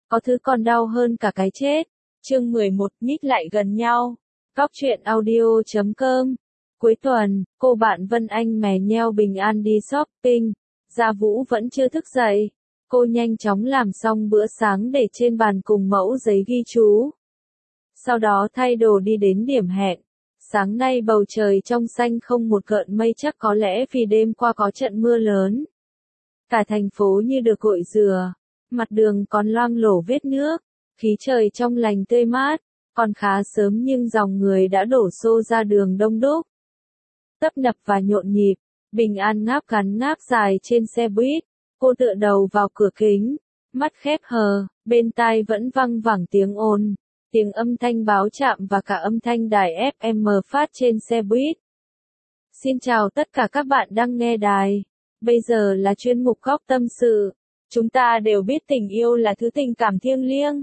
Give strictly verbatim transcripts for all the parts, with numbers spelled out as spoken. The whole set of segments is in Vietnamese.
có thứ còn đau hơn cả cái chết. Chương mười một, nhích lại gần nhau. Góc truyện audio chấm com. Cuối tuần, cô bạn Vân Anh mè nheo bình an đi shopping. Gia Vũ vẫn chưa thức dậy. Cô nhanh chóng làm xong bữa sáng để trên bàn cùng mẫu giấy ghi chú. Sau đó thay đồ đi đến điểm hẹn. Sáng nay bầu trời trong xanh không một gợn mây, chắc có lẽ vì đêm qua có trận mưa lớn. Cả thành phố như được gội rửa. Mặt đường còn loang lổ vết nước. Khí trời trong lành tươi mát. Còn khá sớm nhưng dòng người đã đổ xô ra đường đông đúc. Tấp nập và nhộn nhịp. Bình an ngáp ngắn ngáp dài trên xe buýt. Cô tựa đầu vào cửa kính. Mắt khép hờ, bên tai vẫn văng vẳng tiếng ồn. Tiếng âm thanh báo chạm và cả âm thanh đài ép em phát trên xe buýt. Xin chào tất cả các bạn đang nghe đài. Bây giờ là chuyên mục Góc Tâm Sự. Chúng ta đều biết tình yêu là thứ tình cảm thiêng liêng.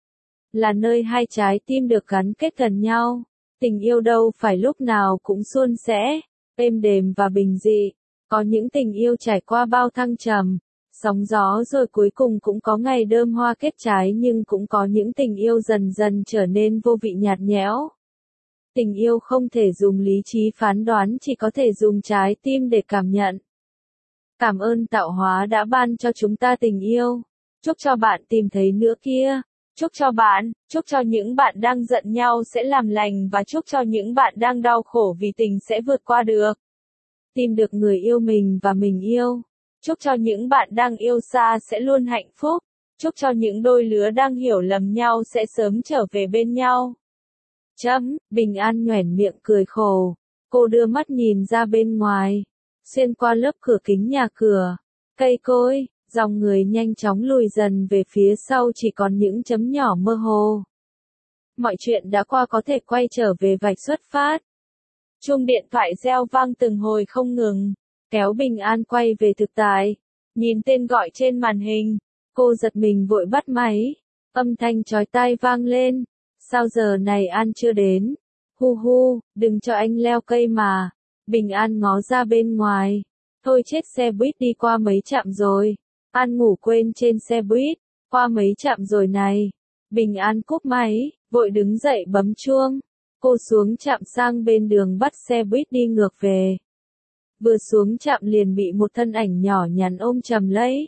Là nơi hai trái tim được gắn kết gần nhau. Tình yêu đâu phải lúc nào cũng suôn sẻ, êm đềm và bình dị. Có những tình yêu trải qua bao thăng trầm, sóng gió rồi cuối cùng cũng có ngày đơm hoa kết trái, nhưng cũng có những tình yêu dần dần trở nên vô vị nhạt nhẽo. Tình yêu không thể dùng lý trí phán đoán, chỉ có thể dùng trái tim để cảm nhận. Cảm ơn tạo hóa đã ban cho chúng ta tình yêu. Chúc cho bạn tìm thấy nửa kia. Chúc cho bạn, chúc cho những bạn đang giận nhau sẽ làm lành, và chúc cho những bạn đang đau khổ vì tình sẽ vượt qua được. Tìm được người yêu mình và mình yêu. Chúc cho những bạn đang yêu xa sẽ luôn hạnh phúc. Chúc cho những đôi lứa đang hiểu lầm nhau sẽ sớm trở về bên nhau. Chấm, Bình An nhoẻn miệng cười khổ. Cô đưa mắt nhìn ra bên ngoài. Xuyên qua lớp cửa kính nhà cửa, cây cối, dòng người nhanh chóng lùi dần về phía sau, chỉ còn những chấm nhỏ mơ hồ. Mọi chuyện đã qua, có thể quay trở về vạch xuất phát. Chuông điện thoại reo vang từng hồi không ngừng, kéo Bình An quay về thực tại. Nhìn tên gọi trên màn hình, cô giật mình vội bắt máy. Âm thanh chói tai vang lên. Sao giờ này An chưa đến? Hu hu, đừng cho anh leo cây mà. Bình An ngó ra bên ngoài. Thôi chết, xe buýt đi qua mấy trạm rồi. An ngủ quên trên xe buýt. Qua mấy trạm rồi này. Bình An cúp máy, vội đứng dậy bấm chuông. Cô xuống trạm sang bên đường bắt xe buýt đi ngược về. Vừa xuống trạm liền bị một thân ảnh nhỏ nhắn ôm chầm lấy.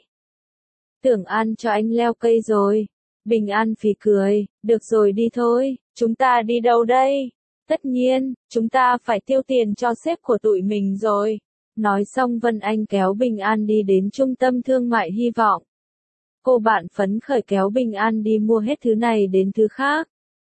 Tưởng An cho anh leo cây rồi. Bình An phì cười, được rồi đi thôi, chúng ta đi đâu đây? Tất nhiên, chúng ta phải tiêu tiền cho sếp của tụi mình rồi. Nói xong Vân Anh kéo Bình An đi đến trung tâm thương mại Hy Vọng. Cô bạn phấn khởi kéo Bình An đi mua hết thứ này đến thứ khác.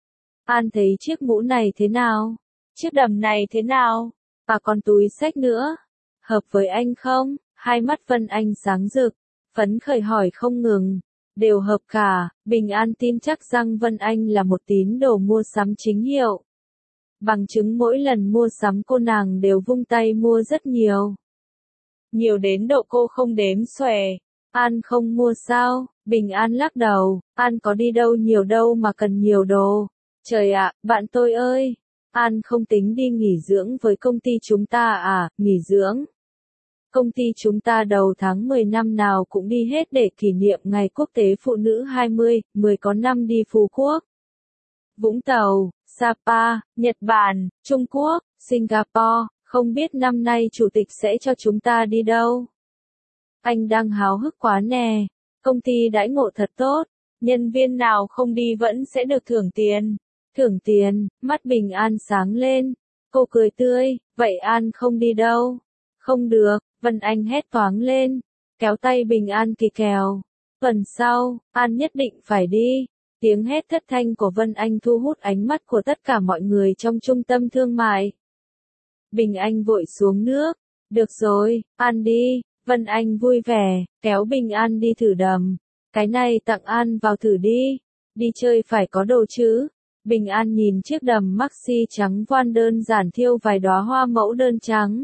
An thấy chiếc mũ này thế nào? Chiếc đầm này thế nào? Và còn túi xách nữa. Hợp với anh không? Hai mắt Vân Anh sáng rực, phấn khởi hỏi không ngừng. Đều hợp cả. Bình An tin chắc rằng Vân Anh là một tín đồ mua sắm chính hiệu. Bằng chứng mỗi lần mua sắm cô nàng đều vung tay mua rất nhiều. Nhiều đến độ cô không đếm xuể. An không mua sao? Bình An lắc đầu. An có đi đâu nhiều đâu mà cần nhiều đồ. Trời ạ, bạn tôi ơi! An không tính đi nghỉ dưỡng với công ty chúng ta à? Nghỉ dưỡng? Công ty chúng ta đầu tháng mười năm nào cũng đi hết để kỷ niệm Ngày Quốc tế Phụ nữ hai mươi, mười có năm đi Phú Quốc, Vũng Tàu, Sapa, Nhật Bản, Trung Quốc, Singapore. Không biết năm nay chủ tịch sẽ cho chúng ta đi đâu? Anh đang háo hức quá nè. Công ty đãi ngộ thật tốt. Nhân viên nào không đi vẫn sẽ được thưởng tiền. Thưởng tiền, mắt Bình An sáng lên. Cô cười tươi, vậy An không đi đâu? Không được, Vân Anh hét toáng lên. Kéo tay Bình An kỳ kèo. Tuần sau, An nhất định phải đi. Tiếng hét thất thanh của Vân Anh thu hút ánh mắt của tất cả mọi người trong trung tâm thương mại. Bình Anh vội xuống nước. Được rồi, An đi. Vân Anh vui vẻ, kéo Bình An đi thử đầm. Cái này tặng An vào thử đi. Đi chơi phải có đồ chứ. Bình An nhìn chiếc đầm maxi trắng voan đơn giản thiêu vài đóa hoa mẫu đơn trắng.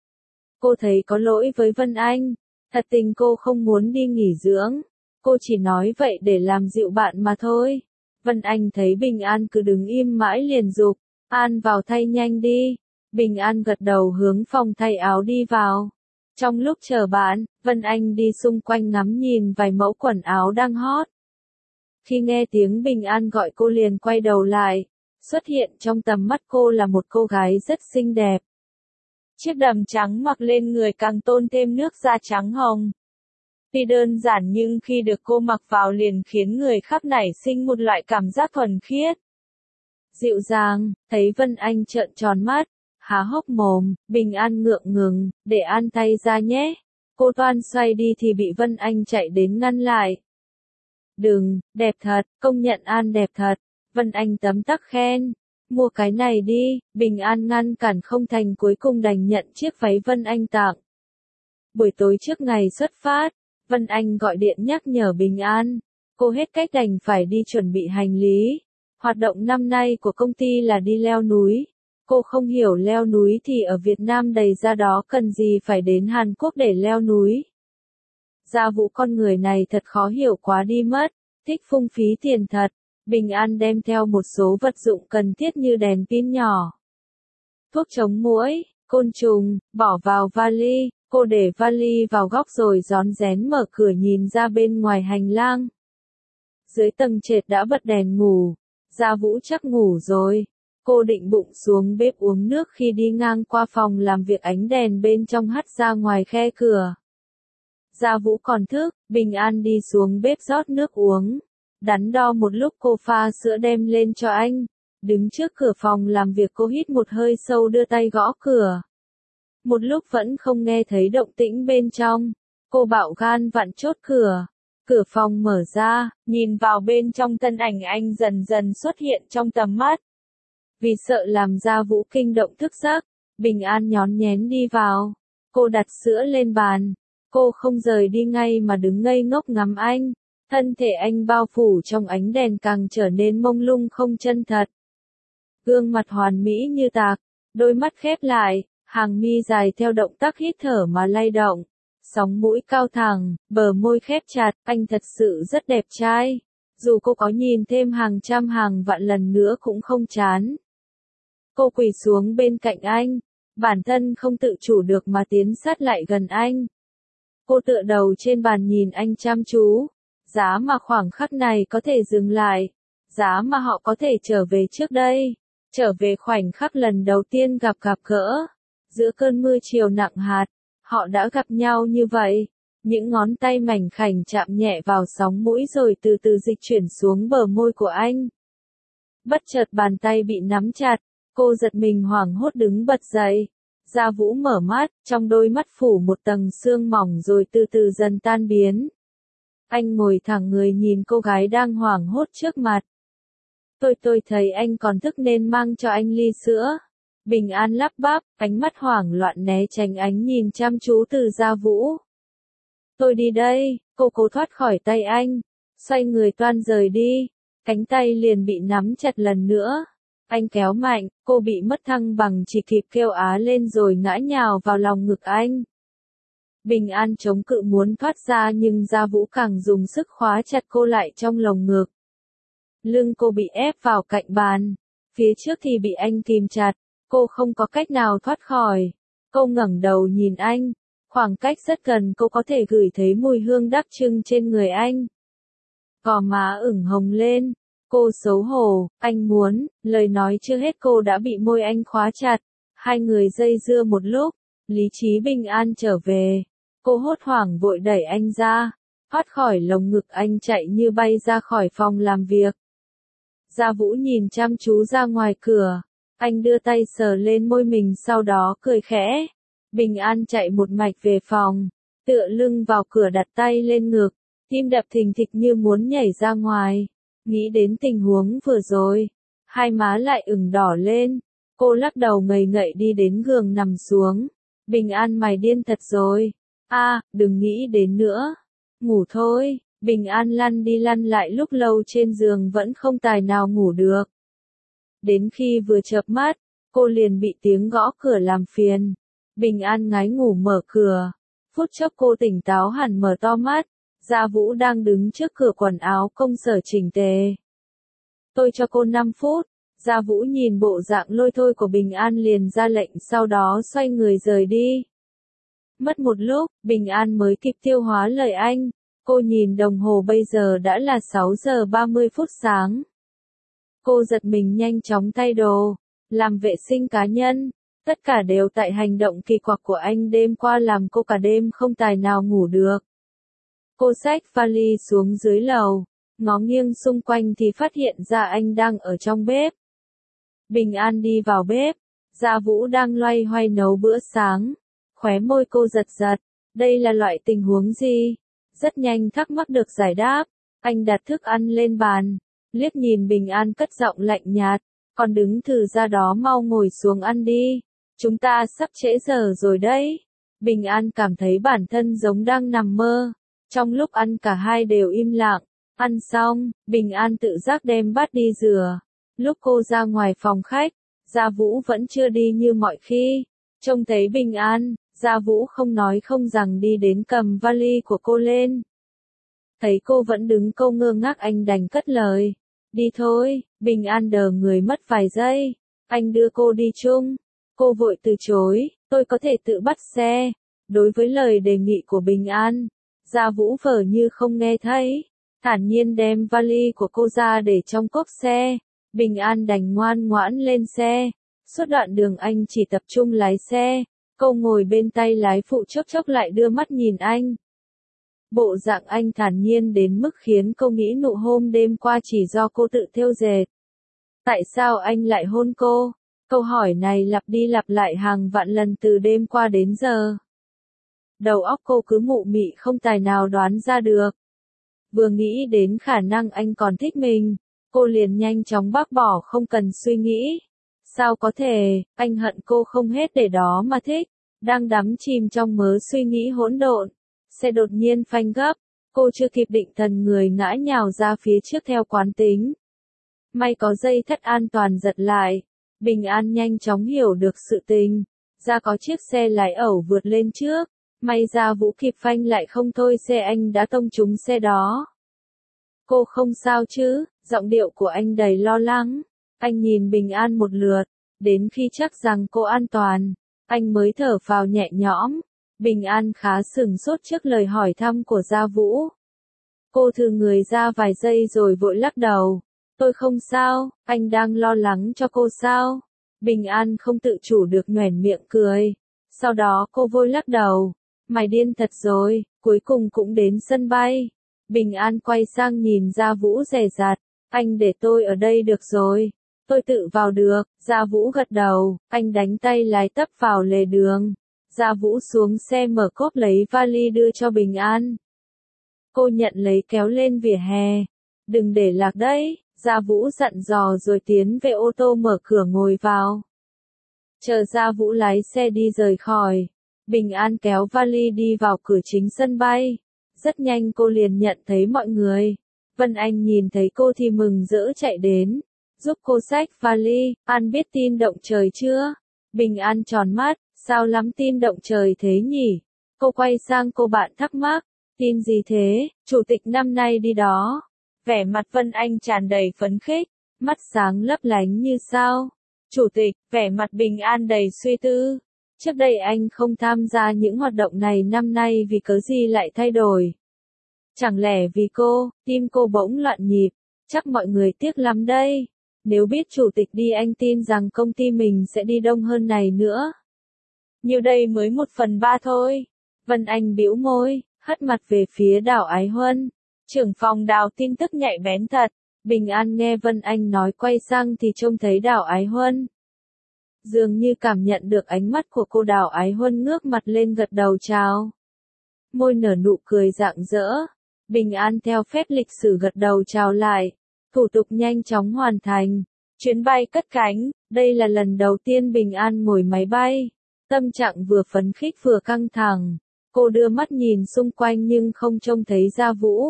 Cô thấy có lỗi với Vân Anh. Thật tình cô không muốn đi nghỉ dưỡng. Cô chỉ nói vậy để làm dịu bạn mà thôi. Vân Anh thấy Bình An cứ đứng im mãi liền giục. An vào thay nhanh đi. Bình An gật đầu hướng phòng thay áo đi vào. Trong lúc chờ bạn, Vân Anh đi xung quanh ngắm nhìn vài mẫu quần áo đang hot. Khi nghe tiếng Bình An gọi cô liền quay đầu lại, xuất hiện trong tầm mắt cô là một cô gái rất xinh đẹp. Chiếc đầm trắng mặc lên người càng tôn thêm nước da trắng hồng. Tuy đơn giản nhưng khi được cô mặc vào liền khiến người khác nảy sinh một loại cảm giác thuần khiết. Dịu dàng, thấy Vân Anh trợn tròn mắt, há hốc mồm, Bình An ngượng ngừng, để An tay ra nhé. Cô toan xoay đi thì bị Vân Anh chạy đến ngăn lại. Đừng, đẹp thật, công nhận An đẹp thật. Vân Anh tấm tắc khen. Mua cái này đi, Bình An ngăn cản không thành cuối cùng đành nhận chiếc váy Vân Anh tặng. Buổi tối trước ngày xuất phát, Vân Anh gọi điện nhắc nhở Bình An. Cô hết cách đành phải đi chuẩn bị hành lý. Hoạt động năm nay của công ty là đi leo núi. Cô không hiểu leo núi thì ở Việt Nam đầy ra đó cần gì phải đến Hàn Quốc để leo núi. Gia Vũ con người này thật khó hiểu quá đi mất, thích phung phí tiền thật. Bình An đem theo một số vật dụng cần thiết như đèn pin nhỏ, thuốc chống muỗi, côn trùng, bỏ vào vali. Cô để vali vào góc rồi rón rén mở cửa nhìn ra bên ngoài hành lang. Dưới tầng trệt đã bật đèn ngủ, Gia Vũ chắc ngủ rồi. Cô định bụng xuống bếp uống nước khi đi ngang qua phòng làm việc ánh đèn bên trong hắt ra ngoài khe cửa. Gia Vũ còn thức, Bình An đi xuống bếp rót nước uống. Đắn đo một lúc cô pha sữa đem lên cho anh. Đứng trước cửa phòng làm việc cô hít một hơi sâu đưa tay gõ cửa. Một lúc vẫn không nghe thấy động tĩnh bên trong. Cô bạo gan vặn chốt cửa. Cửa phòng mở ra, nhìn vào bên trong thân ảnh anh dần dần xuất hiện trong tầm mắt. Vì sợ làm Gia Vũ kinh động thức giấc, Bình An nhón nhén đi vào. Cô đặt sữa lên bàn. Cô không rời đi ngay mà đứng ngây ngốc ngắm anh. Thân thể anh bao phủ trong ánh đèn càng trở nên mông lung không chân thật. Gương mặt hoàn mỹ như tạc, đôi mắt khép lại, hàng mi dài theo động tác hít thở mà lay động. Sóng mũi cao thẳng, bờ môi khép chặt, anh thật sự rất đẹp trai. Dù cô có nhìn thêm hàng trăm hàng vạn lần nữa cũng không chán. Cô quỳ xuống bên cạnh anh, bản thân không tự chủ được mà tiến sát lại gần anh. Cô tựa đầu trên bàn nhìn anh chăm chú. Giá mà khoảng khắc này có thể dừng lại. Giá mà họ có thể trở về trước đây. Trở về khoảnh khắc lần đầu tiên gặp gặp gỡ. Giữa cơn mưa chiều nặng hạt, họ đã gặp nhau như vậy. Những ngón tay mảnh khảnh chạm nhẹ vào sóng mũi rồi từ từ dịch chuyển xuống bờ môi của anh. Bất chợt bàn tay bị nắm chặt, cô giật mình hoảng hốt đứng bật dậy. Gia Vũ mở mắt, trong đôi mắt phủ một tầng sương mỏng rồi từ từ dần tan biến. Anh ngồi thẳng người nhìn cô gái đang hoảng hốt trước mặt. Tôi tôi thấy anh còn thức nên mang cho anh ly sữa. Bình An lắp bắp, ánh mắt hoảng loạn né tránh ánh nhìn chăm chú từ Gia Vũ. Tôi đi đây, cô cố thoát khỏi tay anh, xoay người toan rời đi, cánh tay liền bị nắm chặt lần nữa. Anh kéo mạnh, cô bị mất thăng bằng chỉ kịp kêu á lên rồi ngã nhào vào lòng ngực anh. Bình An chống cự muốn thoát ra nhưng Gia Vũ càng dùng sức khóa chặt cô lại trong lồng ngực. Lưng cô bị ép vào cạnh bàn, phía trước thì bị anh kìm chặt, cô không có cách nào thoát khỏi. Cô ngẩng đầu nhìn anh, khoảng cách rất gần cô có thể gửi thấy mùi hương đặc trưng trên người anh. Gò má ửng hồng lên, cô xấu hổ, anh muốn, lời nói chưa hết cô đã bị môi anh khóa chặt. Hai người dây dưa một lúc, lý trí Bình An trở về. Cô hốt hoảng vội đẩy anh ra, thoát khỏi lồng ngực anh chạy như bay ra khỏi phòng làm việc. Gia Vũ nhìn chăm chú ra ngoài cửa, anh đưa tay sờ lên môi mình sau đó cười khẽ. Bình An chạy một mạch về phòng, tựa lưng vào cửa đặt tay lên ngực, tim đập thình thịch như muốn nhảy ra ngoài. Nghĩ đến tình huống vừa rồi, hai má lại ửng đỏ lên, cô lắc đầu ngây ngậy đi đến giường nằm xuống. Bình An mày điên thật rồi. A, à, đừng nghĩ đến nữa. Ngủ thôi. Bình An lăn đi lăn lại lúc lâu trên giường vẫn không tài nào ngủ được. Đến khi vừa chợp mắt, cô liền bị tiếng gõ cửa làm phiền. Bình An ngái ngủ mở cửa. Phút chốc cô tỉnh táo hẳn mở to mắt. Gia Vũ đang đứng trước cửa quần áo công sở chỉnh tề. Tôi cho cô năm phút. Gia Vũ nhìn bộ dạng lôi thôi của Bình An liền ra lệnh sau đó xoay người rời đi. Mất một lúc, Bình An mới kịp tiêu hóa lời anh. Cô nhìn đồng hồ bây giờ đã là sáu giờ ba mươi phút sáng. Cô giật mình nhanh chóng thay đồ, làm vệ sinh cá nhân. Tất cả đều tại hành động kỳ quặc của anh đêm qua làm cô cả đêm không tài nào ngủ được. Cô xách vali xuống dưới lầu, ngó nghiêng xung quanh thì phát hiện ra anh đang ở trong bếp. Bình An đi vào bếp, Gia Vũ đang loay hoay nấu bữa sáng. Khóe môi cô giật giật, đây là loại tình huống gì? Rất nhanh thắc mắc được giải đáp, anh đặt thức ăn lên bàn, liếc nhìn Bình An cất giọng lạnh nhạt, còn đứng thử ra đó mau ngồi xuống ăn đi, chúng ta sắp trễ giờ rồi đấy. Bình An cảm thấy bản thân giống đang nằm mơ, trong lúc ăn cả hai đều im lặng, ăn xong, Bình An tự giác đem bát đi rửa, lúc cô ra ngoài phòng khách, Gia Vũ vẫn chưa đi như mọi khi, trông thấy Bình An, Gia Vũ không nói không rằng đi đến cầm vali của cô lên. Thấy cô vẫn đứng câu ngơ ngác anh đành cất lời. Đi thôi, Bình An đờ người mất vài giây. Anh đưa cô đi chung. Cô vội từ chối, tôi có thể tự bắt xe. Đối với lời đề nghị của Bình An, Gia Vũ vờ như không nghe thấy. Thản nhiên đem vali của cô ra để trong cốp xe. Bình An đành ngoan ngoãn lên xe. Suốt đoạn đường anh chỉ tập trung lái xe. Cô ngồi bên tay lái phụ chốc chốc lại đưa mắt nhìn anh. Bộ dạng anh thản nhiên đến mức khiến cô nghĩ nụ hôn đêm qua chỉ do cô tự thêu dệt. Tại sao anh lại hôn cô? Câu hỏi này lặp đi lặp lại hàng vạn lần từ đêm qua đến giờ. Đầu óc cô cứ mụ mị không tài nào đoán ra được. Vừa nghĩ đến khả năng anh còn thích mình, cô liền nhanh chóng bác bỏ không cần suy nghĩ. Sao có thể, anh hận cô không hết để đó mà thích. Đang đắm chìm trong mớ suy nghĩ hỗn độn, xe đột nhiên phanh gấp, cô chưa kịp định thần người ngã nhào ra phía trước theo quán tính. May có dây thắt an toàn giật lại, Bình An nhanh chóng hiểu được sự tình, ra có chiếc xe lái ẩu vượt lên trước, may ra Vũ kịp phanh lại không thôi xe anh đã tông trúng xe đó. Cô không sao chứ, giọng điệu của anh đầy lo lắng, anh nhìn Bình An một lượt, đến khi chắc rằng cô an toàn. Anh mới thở phào nhẹ nhõm. Bình An khá sửng sốt trước lời hỏi thăm của Gia Vũ. Cô thừ người ra vài giây rồi vội lắc đầu. Tôi không sao, anh đang lo lắng cho cô sao? Bình An không tự chủ được nhoẻn miệng cười. Sau đó cô vội lắc đầu. Mày điên thật rồi, cuối cùng cũng đến sân bay. Bình An quay sang nhìn Gia Vũ dè dặt. Anh để tôi ở đây được rồi. Tôi tự vào được, Gia Vũ gật đầu, anh đánh tay lái tấp vào lề đường. Gia Vũ xuống xe mở cốp lấy vali đưa cho Bình An. Cô nhận lấy kéo lên vỉa hè. Đừng để lạc đấy, Gia Vũ dặn dò rồi tiến về ô tô mở cửa ngồi vào. Chờ Gia Vũ lái xe đi rời khỏi. Bình An kéo vali đi vào cửa chính sân bay. Rất nhanh cô liền nhận thấy mọi người. Vân Anh nhìn thấy cô thì mừng rỡ chạy đến. Giúp cô xách vali, An biết tin động trời chưa? Bình An tròn mắt, sao lắm tin động trời thế nhỉ? Cô quay sang cô bạn thắc mắc, tin gì thế, chủ tịch năm nay đi đó. Vẻ mặt Vân Anh tràn đầy phấn khích, mắt sáng lấp lánh như sao. Chủ tịch, vẻ mặt Bình An đầy suy tư. Trước đây anh không tham gia những hoạt động này năm nay vì cớ gì lại thay đổi? Chẳng lẽ vì cô, tim cô bỗng loạn nhịp, chắc mọi người tiếc lắm đây. Nếu biết chủ tịch đi anh tin rằng công ty mình sẽ đi đông hơn này nữa. Như đây mới một phần ba thôi. Vân Anh bĩu môi, hất mặt về phía Đào Ái Huân. Trưởng phòng Đào tin tức nhạy bén thật. Bình An nghe Vân Anh nói quay sang thì trông thấy Đào Ái Huân. Dường như cảm nhận được ánh mắt của cô, Đào Ái Huân ngước mặt lên gật đầu chào. Môi nở nụ cười rạng rỡ. Bình An theo phép lịch sử gật đầu chào lại. Thủ tục nhanh chóng hoàn thành. Chuyến bay cất cánh, đây là lần đầu tiên Bình An ngồi máy bay. Tâm trạng vừa phấn khích vừa căng thẳng. Cô đưa mắt nhìn xung quanh nhưng không trông thấy Gia Vũ.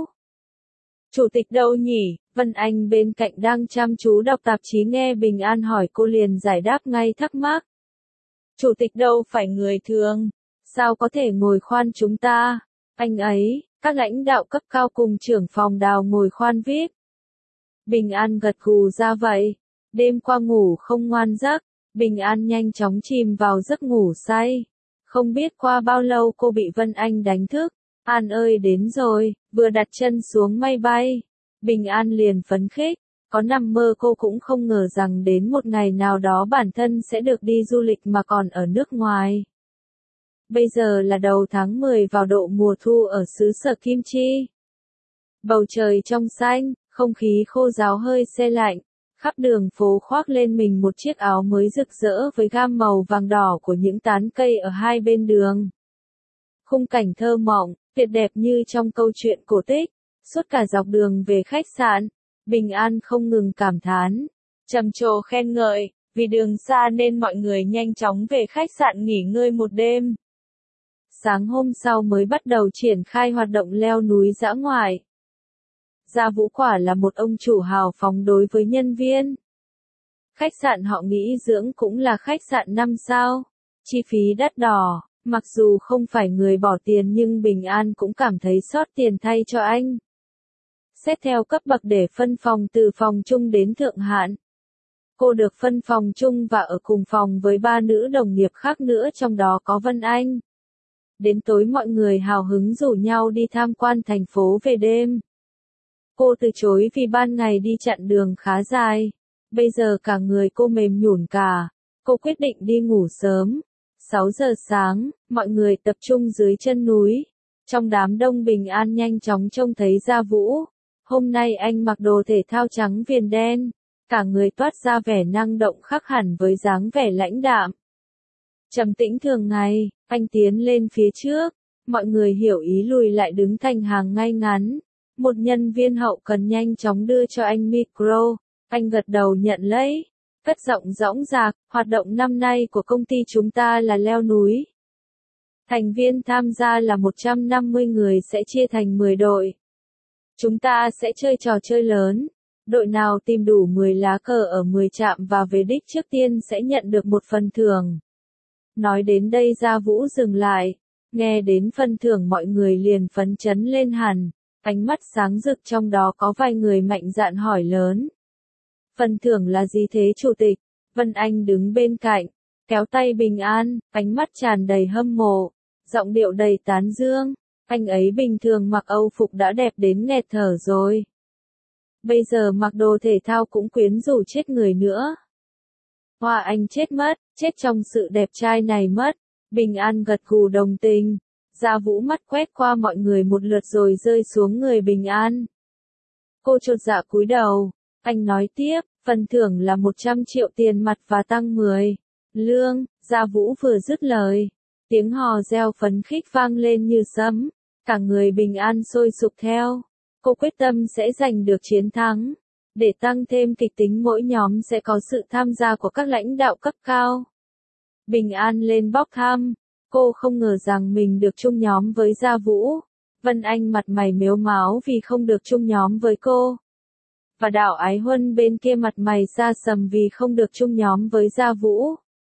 Chủ tịch đâu nhỉ? Vân Anh bên cạnh đang chăm chú đọc tạp chí nghe Bình An hỏi cô liền giải đáp ngay thắc mắc. Chủ tịch đâu phải người thường. Sao có thể ngồi khoan chúng ta? Anh ấy, các lãnh đạo cấp cao cùng trưởng phòng Đào ngồi khoan vi ai pi. Bình An gật gù ra vậy. Đêm qua ngủ không ngoan giấc, Bình An nhanh chóng chìm vào giấc ngủ say. Không biết qua bao lâu cô bị Vân Anh đánh thức. An ơi đến rồi, vừa đặt chân xuống máy bay. Bình An liền phấn khích, có nằm mơ cô cũng không ngờ rằng đến một ngày nào đó bản thân sẽ được đi du lịch mà còn ở nước ngoài. Bây giờ là đầu tháng mười vào độ mùa thu ở xứ sở Kim Chi. Bầu trời trong xanh, không khí khô ráo hơi se lạnh, khắp đường phố khoác lên mình một chiếc áo mới rực rỡ với gam màu vàng đỏ của những tán cây ở hai bên đường. Khung cảnh thơ mộng, tuyệt đẹp như trong câu chuyện cổ tích. Suốt cả dọc đường về khách sạn, Bình An không ngừng cảm thán, trầm trồ khen ngợi, vì đường xa nên mọi người nhanh chóng về khách sạn nghỉ ngơi một đêm. Sáng hôm sau mới bắt đầu triển khai hoạt động leo núi dã ngoại. Gia Vũ quả là một ông chủ hào phóng đối với nhân viên. Khách sạn họ nghỉ dưỡng cũng là khách sạn năm sao, chi phí đắt đỏ. Mặc dù không phải người bỏ tiền nhưng Bình An cũng cảm thấy xót tiền thay cho anh. Xét theo cấp bậc để phân phòng từ phòng trung đến thượng hạn. Cô được phân phòng trung và ở cùng phòng với ba nữ đồng nghiệp khác nữa, trong đó có Vân Anh. Đến tối mọi người hào hứng rủ nhau đi tham quan thành phố về đêm. Cô từ chối vì ban ngày đi chặn đường khá dài. Bây giờ cả người cô mềm nhũn cả. Cô quyết định đi ngủ sớm. sáu giờ sáng, mọi người tập trung dưới chân núi. Trong đám đông Bình An nhanh chóng trông thấy Gia Vũ. Hôm nay anh mặc đồ thể thao trắng viền đen. Cả người toát ra vẻ năng động khác hẳn với dáng vẻ lãnh đạm. Trầm tĩnh thường ngày, anh tiến lên phía trước. Mọi người hiểu ý lùi lại đứng thành hàng ngay ngắn. Một nhân viên hậu cần nhanh chóng đưa cho anh micro. Anh gật đầu nhận lấy. Cất giọng dõng dạc, hoạt động năm nay của công ty chúng ta là leo núi. Thành viên tham gia là một trăm năm mươi người, sẽ chia thành mười đội. Chúng ta sẽ chơi trò chơi lớn. Đội nào tìm đủ mười lá cờ ở mười trạm và về đích trước tiên sẽ nhận được một phần thưởng. Nói đến đây Gia Vũ dừng lại. Nghe đến phần thưởng mọi người liền phấn chấn lên hẳn. Ánh mắt sáng rực, trong đó có vài người mạnh dạn hỏi lớn. Phần thưởng là gì thế chủ tịch? Vân Anh đứng bên cạnh, kéo tay Bình An, ánh mắt tràn đầy hâm mộ, giọng điệu đầy tán dương. Anh ấy bình thường mặc Âu phục đã đẹp đến nghẹt thở rồi. Bây giờ mặc đồ thể thao cũng quyến rũ chết người nữa. Hoa anh chết mất, chết trong sự đẹp trai này mất. Bình An gật gù đồng tình. Gia Vũ mắt quét qua mọi người một lượt rồi rơi xuống người Bình An. Cô chột dạ cúi đầu. Anh nói tiếp, phần thưởng là một trăm triệu tiền mặt và tăng mười lương. Gia Vũ vừa dứt lời, tiếng hò reo phấn khích vang lên như sấm. Cả người Bình An sôi sục theo. Cô quyết tâm sẽ giành được chiến thắng. Để tăng thêm kịch tính, mỗi nhóm sẽ có sự tham gia của các lãnh đạo cấp cao. Bình An lên bốc thăm. Cô không ngờ rằng mình được chung nhóm với Gia Vũ. Vân Anh mặt mày mếu máo vì không được chung nhóm với cô. Và Đạo Ái Huân bên kia mặt mày xa sầm vì không được chung nhóm với Gia Vũ.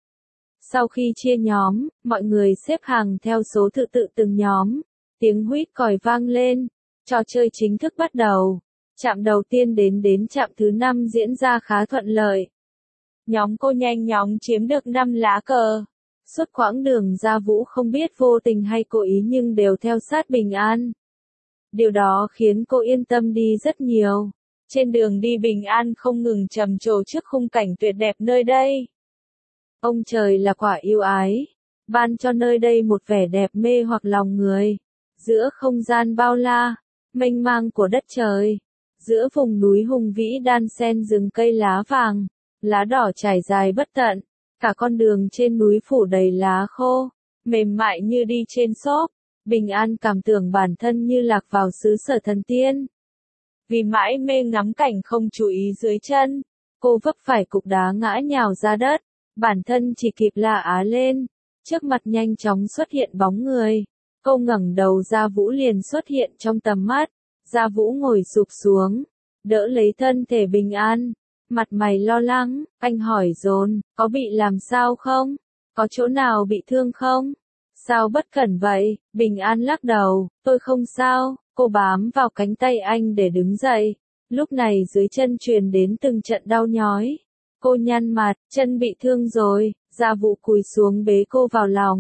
Sau khi chia nhóm, mọi người xếp hàng theo số thứ tự từng nhóm. Tiếng huýt còi vang lên. Trò chơi chính thức bắt đầu. Trạm đầu tiên đến đến trạm thứ năm diễn ra khá thuận lợi. Nhóm cô nhanh chóng chiếm được năm lá cờ. Suốt quãng đường Gia Vũ không biết vô tình hay cố ý nhưng đều theo sát Bình An. Điều đó khiến cô yên tâm đi rất nhiều. Trên đường đi Bình An không ngừng trầm trồ trước khung cảnh tuyệt đẹp nơi đây. Ông trời là quả yêu ái, ban cho nơi đây một vẻ đẹp mê hoặc lòng người. Giữa không gian bao la, mênh mang của đất trời, giữa vùng núi hùng vĩ đan xen rừng cây lá vàng, lá đỏ trải dài bất tận, cả con đường trên núi phủ đầy lá khô, mềm mại như đi trên xốp. Bình An cảm tưởng bản thân như lạc vào xứ sở thần tiên. Vì mãi mê ngắm cảnh không chú ý dưới chân, cô vấp phải cục đá ngã nhào ra đất, bản thân chỉ kịp la á lên, trước mặt nhanh chóng xuất hiện bóng người. Cô ngẩng đầu, Gia Vũ liền xuất hiện trong tầm mắt. Gia Vũ ngồi sụp xuống, đỡ lấy thân thể Bình An, mặt mày lo lắng. Anh hỏi dồn, có bị làm sao không? Có chỗ nào bị thương không? Sao bất cẩn vậy? Bình An lắc đầu, tôi không sao. Cô bám vào cánh tay anh để đứng dậy. Lúc này dưới chân truyền đến từng trận đau nhói. Cô nhăn mặt, chân bị thương rồi. Gia Vũ cúi xuống bế cô vào lòng.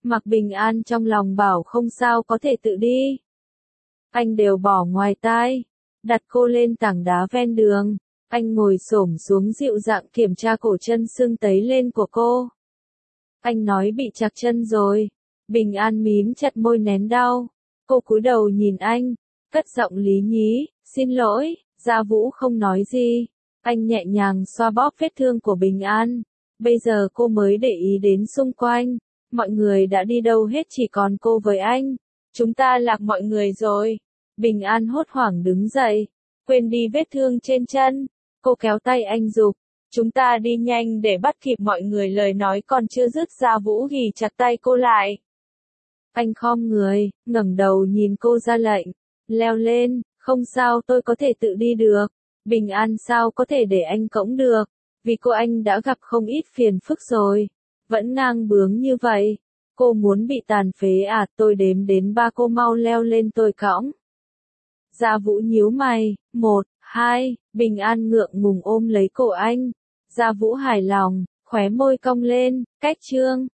Mặc Bình An trong lòng bảo không sao có thể tự đi. Anh đều bỏ ngoài tai, đặt cô lên tảng đá ven đường. Anh ngồi xổm xuống dịu dàng kiểm tra cổ chân sưng tấy lên của cô. Anh nói bị trặc chân rồi. Bình An mím chặt môi nén đau. Cô cúi đầu nhìn anh, cất giọng lý nhí, xin lỗi. Gia Vũ không nói gì. Anh nhẹ nhàng xoa bóp vết thương của Bình An. Bây giờ cô mới để ý đến xung quanh. Mọi người đã đi đâu hết, chỉ còn cô với anh. Chúng ta lạc mọi người rồi. Bình An hốt hoảng đứng dậy. Quên đi vết thương trên chân. Cô kéo tay anh giục. Chúng ta đi nhanh để bắt kịp mọi người, lời nói còn chưa dứt Gia Vũ ghì chặt tay cô lại. Anh khom người, ngẩng đầu nhìn cô ra lệnh. Leo lên, không sao, tôi có thể tự đi được. Bình An sao có thể để anh cõng được. Vì cô anh đã gặp không ít phiền phức rồi. Vẫn ngang bướng như vậy. Cô muốn bị tàn phế à, tôi đếm đến ba, cô mau leo lên tôi cõng. Gia Vũ nhíu mày, một, hai, Bình An ngượng ngùng ôm lấy cổ anh. Gia Vũ hài lòng, khóe môi cong lên, cách chương.